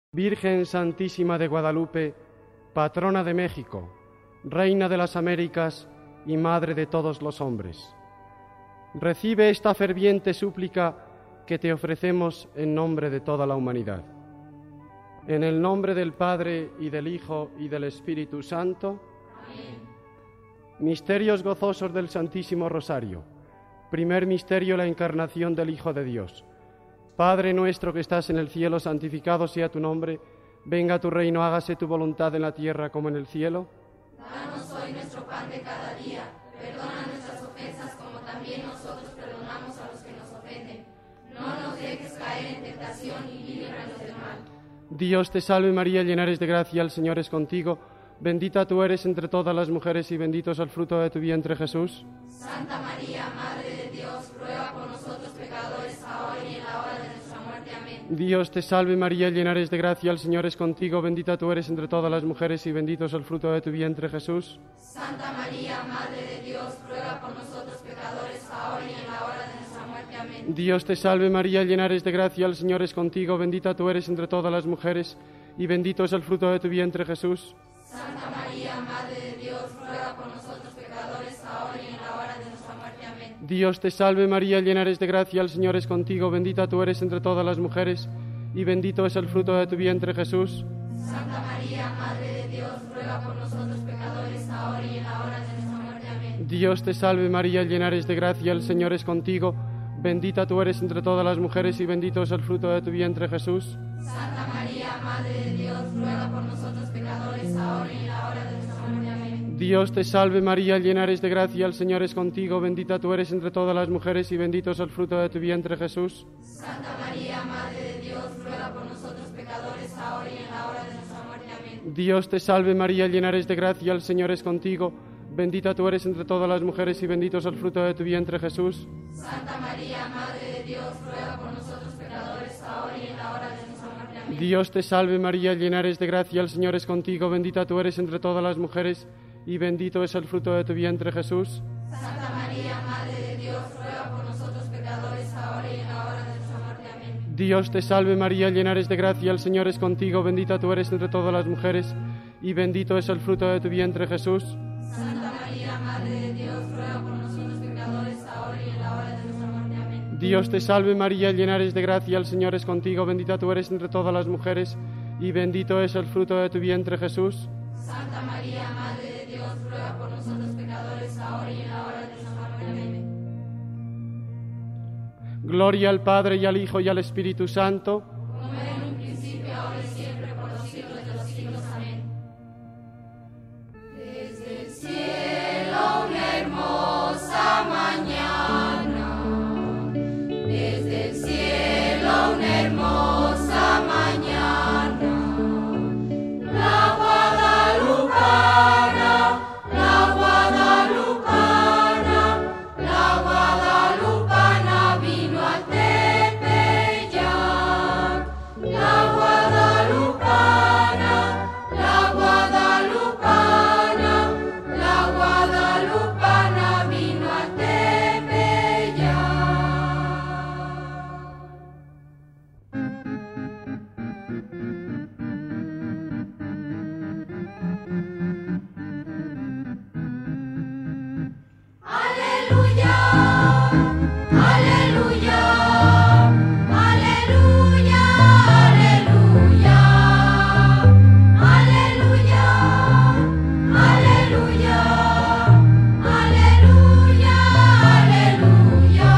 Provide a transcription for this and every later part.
Virgen Santísima de Guadalupe, patrona de México, Reina de las Américas y Madre de todos los hombres, recibe esta ferviente súplica que te ofrecemos en nombre de toda la humanidad. En el nombre del Padre, y del Hijo, y del Espíritu Santo. Amén. Misterios gozosos del Santísimo Rosario. Primer misterio, la encarnación del Hijo de Dios. Padre nuestro que estás en el cielo, santificado sea tu nombre. Venga tu reino, hágase tu voluntad en la tierra como en el cielo. Danos hoy nuestro pan de cada día. Perdona nuestras ofensas como también nosotros perdonamos a los que nos ofenden. No nos dejes caer en tentación y líbranos del mal. Dios te salve María, llena eres de gracia, el Señor es contigo. Bendita tú eres entre todas las mujeres y bendito es el fruto de tu vientre, Jesús. Santa María, Madre de Dios, ruega por nosotros pecadores, ahora y en la hora de nuestra muerte. Amén. Dios te salve María, llena eres de gracia, el Señor es contigo. Bendita tú eres entre todas las mujeres y bendito es el fruto de tu vientre, Jesús. Santa María, Madre de Dios, ruega por nosotros pecadores, ahora y en la hora de nuestra muerte. Amén. Dios te salve María, llena eres de gracia, el Señor es contigo. Bendita tú eres entre todas las mujeres y bendito es el fruto de tu vientre, Jesús. Santa María, Madre de Dios, ruega por nosotros pecadores, ahora y en la hora de nuestra muerte. Amén. Dios te salve María, llena eres de gracia, el Señor es contigo. Bendita tú eres entre todas las mujeres y bendito es el fruto de tu vientre, Jesús. Santa María, Madre de Dios, ruega por nosotros pecadores, ahora y en la hora de nuestra muerte. Amén. Dios te salve María, llena eres de gracia, el Señor es contigo. Bendita tú eres entre todas las mujeres y bendito es el fruto de tu vientre, Jesús. Santa María, Madre de Dios, ruega por nosotros pecadores, ahora y en la hora de nuestra muerte. Amén. Dios te salve María, llena eres de gracia, el Señor es contigo. Bendita tú eres entre todas las mujeres y bendito es el fruto de tu vientre, Jesús. Santa María, Madre de Dios, ruega por nosotros pecadores, ahora y en la hora de nuestra muerte. Amén. Dios te salve María, llena eres de gracia, el Señor es contigo. Bendita tú eres entre todas las mujeres y bendito es el fruto de tu vientre, Jesús. Santa María, Madre de Dios, ruega por nosotros pecadores, ahora y en la hora de nuestra muerte. Amén. Dios te salve María, llena eres de gracia, el Señor es contigo. Bendita tú eres entre todas las mujeres y bendito es el fruto de tu vientre, Jesús. Santa María, Madre de Dios, ruega por nosotros pecadores, ahora y en la hora de nuestra muerte. Amén. Dios te salve María, llena eres de gracia, el Señor es contigo. Bendita tú eres entre todas las mujeres y bendito es el fruto de tu vientre, Jesús. Santa María, Madre de Dios, ruega por nosotros pecadores, ahora y en la hora de nuestra muerte. Amén. Dios te salve María, llena eres de gracia, el Señor es contigo. Bendita tú eres entre todas las mujeres y bendito es el fruto de tu vientre, Jesús. Santa María, Madre de Dios, ruega por nosotros pecadores, ahora y en la hora de nuestra muerte. Amén. Gloria al Padre y al Hijo y al Espíritu Santo. Como era en un principio, ahora y siempre, por los siglos de los siglos. Amén. Desde el cielo una hermosa mañana, desde el cielo una hermosa mañana, la guadalupana, la guadalupana, la guadalupana vino a Tepeyac, la guadalupana, la guadalupana, la guadalupana vino a Tepeyac. Aleluya, aleluya, aleluya, aleluya, aleluya, aleluya, aleluya, aleluya.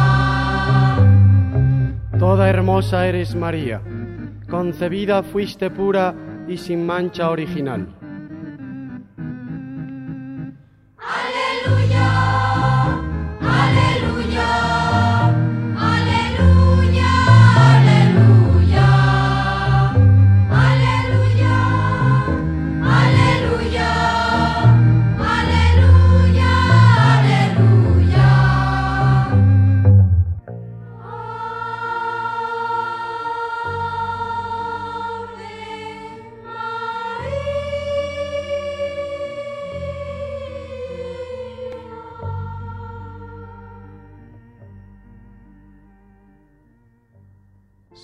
Toda hermosa eres María, concebida fuiste pura y sin mancha original. Aleluya, aleluya, aleluya, aleluya, aleluya, aleluya, aleluya, aleluya. Ave María.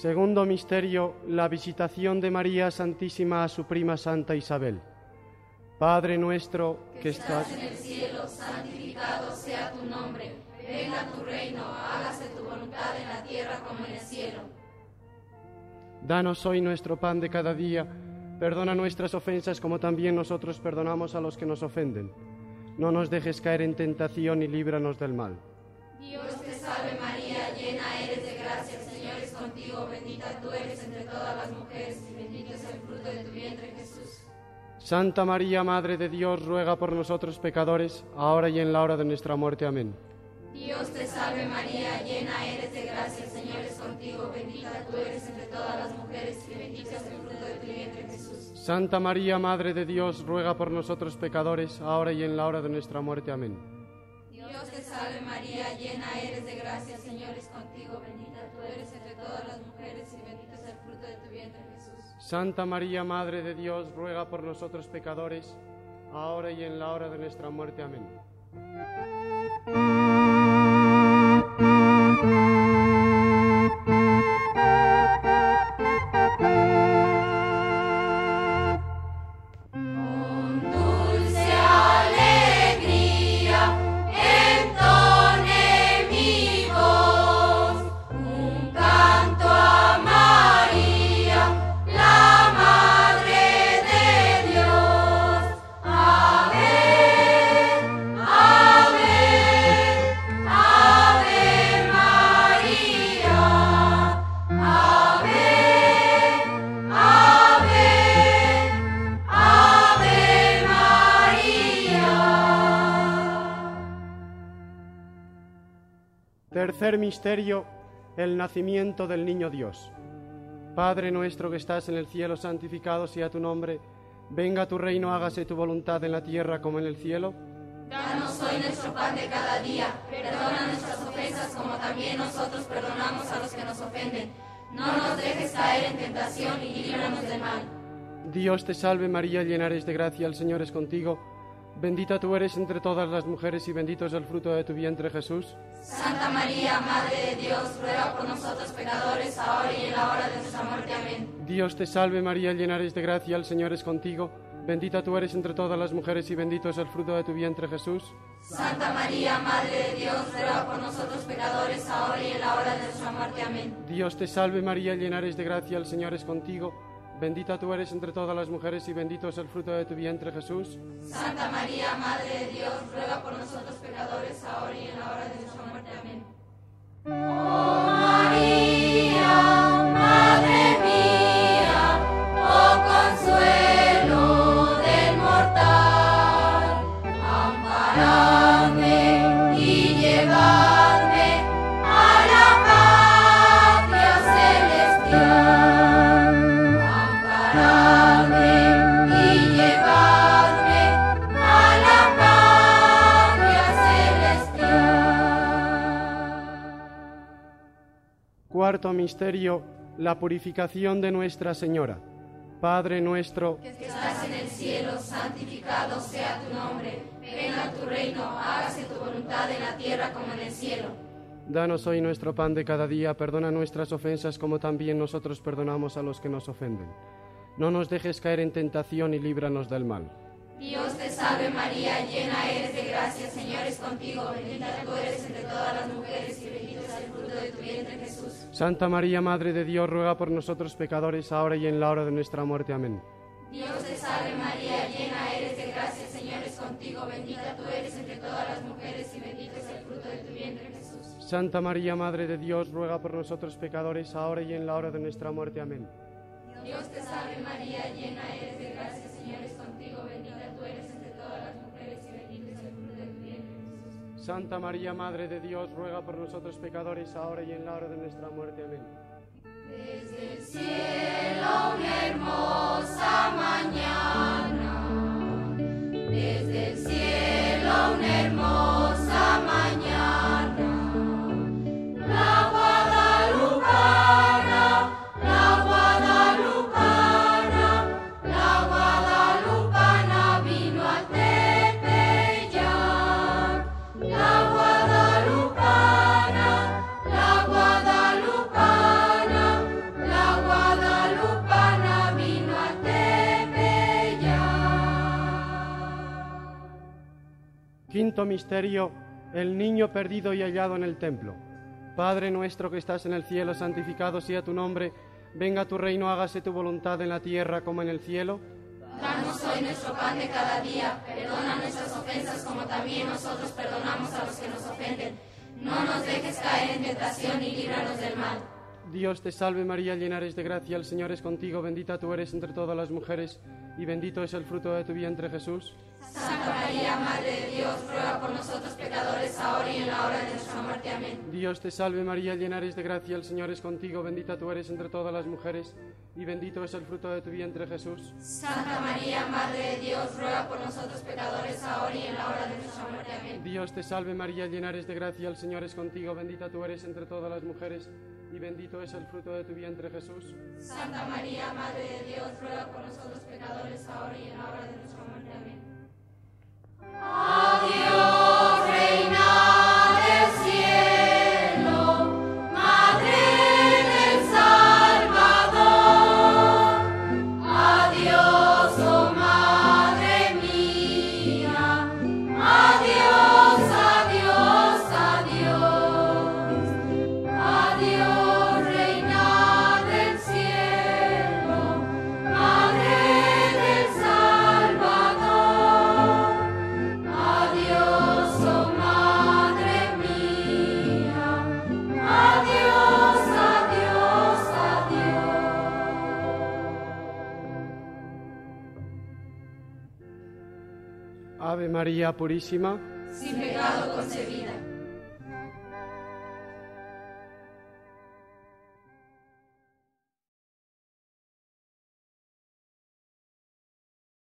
Segundo misterio, la visitación de María Santísima a su prima Santa Isabel. Padre nuestro que estás en el cielo, santificado sea tu nombre. Venga tu reino, hágase tu voluntad en la tierra como en el cielo. Danos hoy nuestro pan de cada día. Perdona nuestras ofensas como también nosotros perdonamos a los que nos ofenden. No nos dejes caer en tentación y líbranos del mal. Dios te salve María, llena eres de gracia, el Señor es contigo, bendita tú eres entre todas las mujeres y bendito es el fruto de tu vientre Jesús. Santa María, Madre de Dios, ruega por nosotros pecadores, ahora y en la hora de nuestra muerte. Amén. Dios te salve María, llena eres de gracia, el Señor es contigo, bendita tú eres entre todas las mujeres y bendito es el fruto de tu vientre Jesús. Santa María, Madre de Dios, ruega por nosotros pecadores, ahora y en la hora de nuestra muerte. Amén. Dios te salve María, llena eres de gracia, el Señor es contigo, bendita tú eres entre todas las mujeres y bendito es el fruto de tu vientre Jesús. Santa María, Madre de Dios, ruega por nosotros pecadores, ahora y en la hora de nuestra muerte. Amén. Tercer misterio, el nacimiento del niño Dios. Padre nuestro que estás en el cielo, santificado sea tu nombre. Venga tu reino, hágase tu voluntad en la tierra como en el cielo. Danos hoy nuestro pan de cada día. Perdona nuestras ofensas como también nosotros perdonamos a los que nos ofenden. No nos dejes caer en tentación y líbranos del mal. Dios te salve María, llena eres de gracia, el Señor es contigo. Bendita tú eres entre todas las mujeres y bendito es el fruto de tu vientre Jesús. Santa María, Madre de Dios, ruega por nosotros pecadores, ahora y en la hora de nuestra muerte. Amén. Dios te salve María, llena eres de gracia, el Señor es contigo. Bendita tú eres entre todas las mujeres y bendito es el fruto de tu vientre Jesús. Santa María, Madre de Dios, ruega por nosotros pecadores, ahora y en la hora de nuestra muerte. Amén. Dios te salve María, llena eres de gracia, el Señor es contigo. Bendita tú eres entre todas las mujeres y bendito es el fruto de tu vientre Jesús. Santa María, Madre de Dios, ruega por nosotros pecadores, ahora y en la hora de nuestra muerte. Amén. Oh María, Madre mía, oh consuelo del mortal, amparadme y llevadme a la patria celestial. Cuarto misterio, la purificación de Nuestra Señora. Padre nuestro que estás en el cielo, santificado sea tu nombre. Venga tu reino, hágase tu voluntad en la tierra como en el cielo. Danos hoy nuestro pan de cada día, perdona nuestras ofensas como también nosotros perdonamos a los que nos ofenden. No nos dejes caer en tentación y líbranos del mal. Dios te salve María, llena eres de gracia, el Señor es contigo, bendita tú eres entre todas las mujeres y bendito es el fruto de tu vientre Jesús. Santa María, Madre de Dios, ruega por nosotros pecadores, ahora y en la hora de nuestra muerte. Amén. Dios te salve María, llena eres de gracia, el Señor es contigo, bendita tú eres entre todas las mujeres y bendito es el fruto de tu vientre Jesús. Santa María, Madre de Dios, ruega por nosotros pecadores, ahora y en la hora de nuestra muerte. Amén. Dios te salve María, llena eres de gracia, el Señor es contigo, bendita tú eres entre todas las mujeres y bendito es el fruto de tu vientre Jesús. Santa María, Madre de Dios, ruega por nosotros pecadores, ahora y en la hora de nuestra muerte. Amén. Desde el cielo una hermosa mañana, desde el cielo una hermosa mañana, la guadalupana, la guadalupana, la guadalupana vino a Tepeyac, la guadalupana, la guadalupana, Quinto misterio, el niño perdido y hallado en el templo. Padre nuestro que estás en el cielo, santificado sea tu nombre. Venga tu reino, hágase tu voluntad en la tierra como en el cielo. Danos hoy nuestro pan de cada día, perdona nuestras ofensas como también nosotros perdonamos a los que nos ofenden. No nos dejes caer en tentación y líbranos del mal. Dios te salve María, llena eres de gracia, el Señor es contigo, bendita tú eres entre todas las mujeres, y bendito es el fruto de tu vientre Jesús. Santa María, Madre de Dios, ruega por nosotros pecadores, ahora y en la hora de nuestra muerte. Amén. Dios te salve María, llena eres de gracia, el Señor es contigo, bendita tú eres entre todas las mujeres, y bendito es el fruto de tu vientre Jesús. Santa María, Madre de Dios, ruega por nosotros pecadores, ahora y en la hora de nuestra muerte. Amén. Dios te salve María, llena eres de gracia, el Señor es contigo, bendita tú eres entre todas las mujeres, y bendito es el fruto de tu vientre Jesús. Santa María, Madre de Dios, ruega por nosotros pecadores, ahora y en la hora de nuestra muerte. Amén. Adiós, Reina del cielo, Madre del Salvador. Adiós, oh Madre mía. Adiós, adiós, adiós. Adiós, Reina del cielo, Madre del Salvador. Adiós, oh Madre mía. Adiós, adiós, adiós. Ave María Purísima, Sin pecado concebida.